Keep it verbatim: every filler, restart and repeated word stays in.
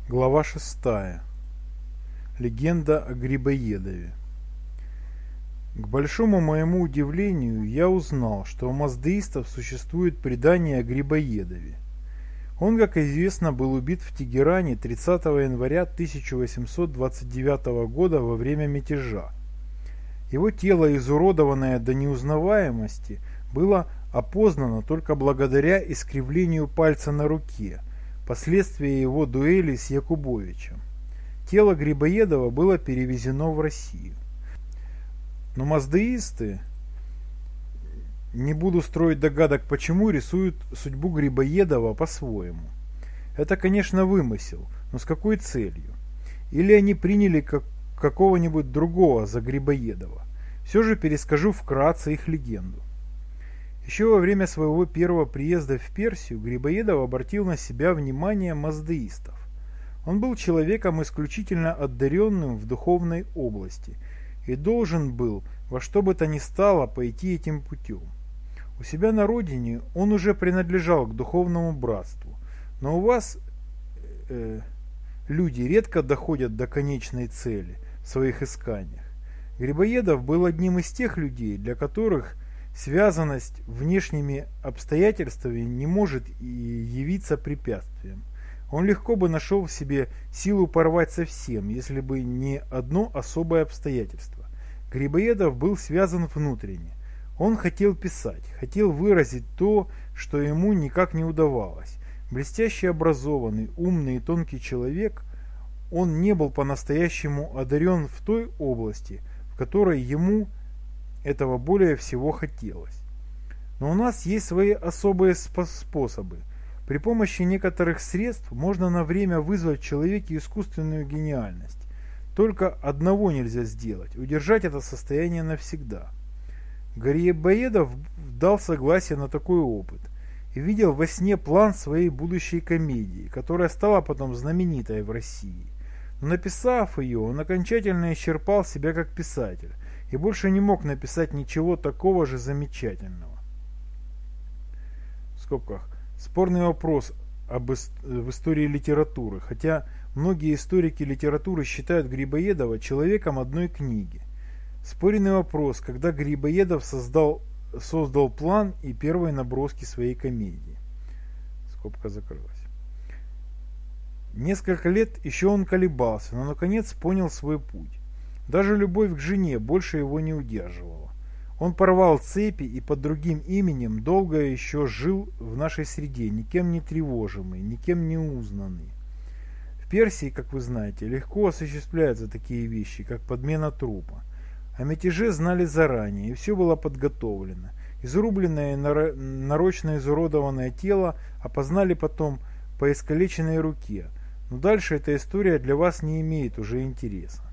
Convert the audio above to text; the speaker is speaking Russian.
Глава шестая. Легенда о Грибоедове. К большому моему удивлению, я узнал, что у маздеистов существует предание о Грибоедове. Он, как известно, был убит в Тегеране тридцатого января тысяча восемьсот двадцать девятого года во время мятежа. Его тело, изуродованное до неузнаваемости, было опознано только благодаря искривлению пальца на руке, последствия его дуэли с Якубовичем. Тело Грибоедова было перевезено в Россию. Но маздеисты, не буду строить догадок почему, рисуют судьбу Грибоедова по-своему. Это, конечно, вымысел, но с какой целью? Или они приняли как какого-нибудь другого за Грибоедова? Все же перескажу вкратце их легенду. Еще во время своего первого приезда в Персию Грибоедов обратил на себя внимание маздеистов. Он был человеком исключительно одаренным в духовной области и должен был во что бы то ни стало пойти этим путем. У себя на родине он уже принадлежал к духовному братству, но у вас э, люди редко доходят до конечной цели в своих исканиях. Грибоедов был одним из тех людей, для которых связанность внешними обстоятельствами не может и явиться препятствием. Он легко бы нашел в себе силу порвать со всем, если бы не одно особое обстоятельство. Грибоедов был связан внутренне. Он хотел писать, хотел выразить то, что ему никак не удавалось. Блестяще образованный, умный и тонкий человек, он не был по-настоящему одарен в той области, в которой ему этого более всего хотелось. Но у нас есть свои особые способы. При помощи некоторых средств можно на время вызвать в человеке искусственную гениальность. Только одного нельзя сделать – удержать это состояние навсегда. Грибоедов дал согласие на такой опыт и видел во сне план своей будущей комедии, которая стала потом знаменитой в России. Но написав ее, он окончательно исчерпал себя как писатель и больше не мог написать ничего такого же замечательного. В скобках. Спорный вопрос об ис- в истории литературы, хотя многие историки литературы считают Грибоедова человеком одной книги. Спорный вопрос, когда Грибоедов создал, создал план и первые наброски своей комедии. Скобка закрылась. Несколько лет еще он колебался, но наконец понял свой путь. Даже любовь к жене больше его не удерживала. Он порвал цепи и под другим именем долго еще жил в нашей среде, никем не тревожимый, никем не узнанный. В Персии, как вы знаете, легко осуществляются такие вещи, как подмена трупа. О мятеже знали заранее, и все было подготовлено. Изрубленное и нарочно изуродованное тело опознали потом по искалеченной руке. Но дальше эта история для вас не имеет уже интереса.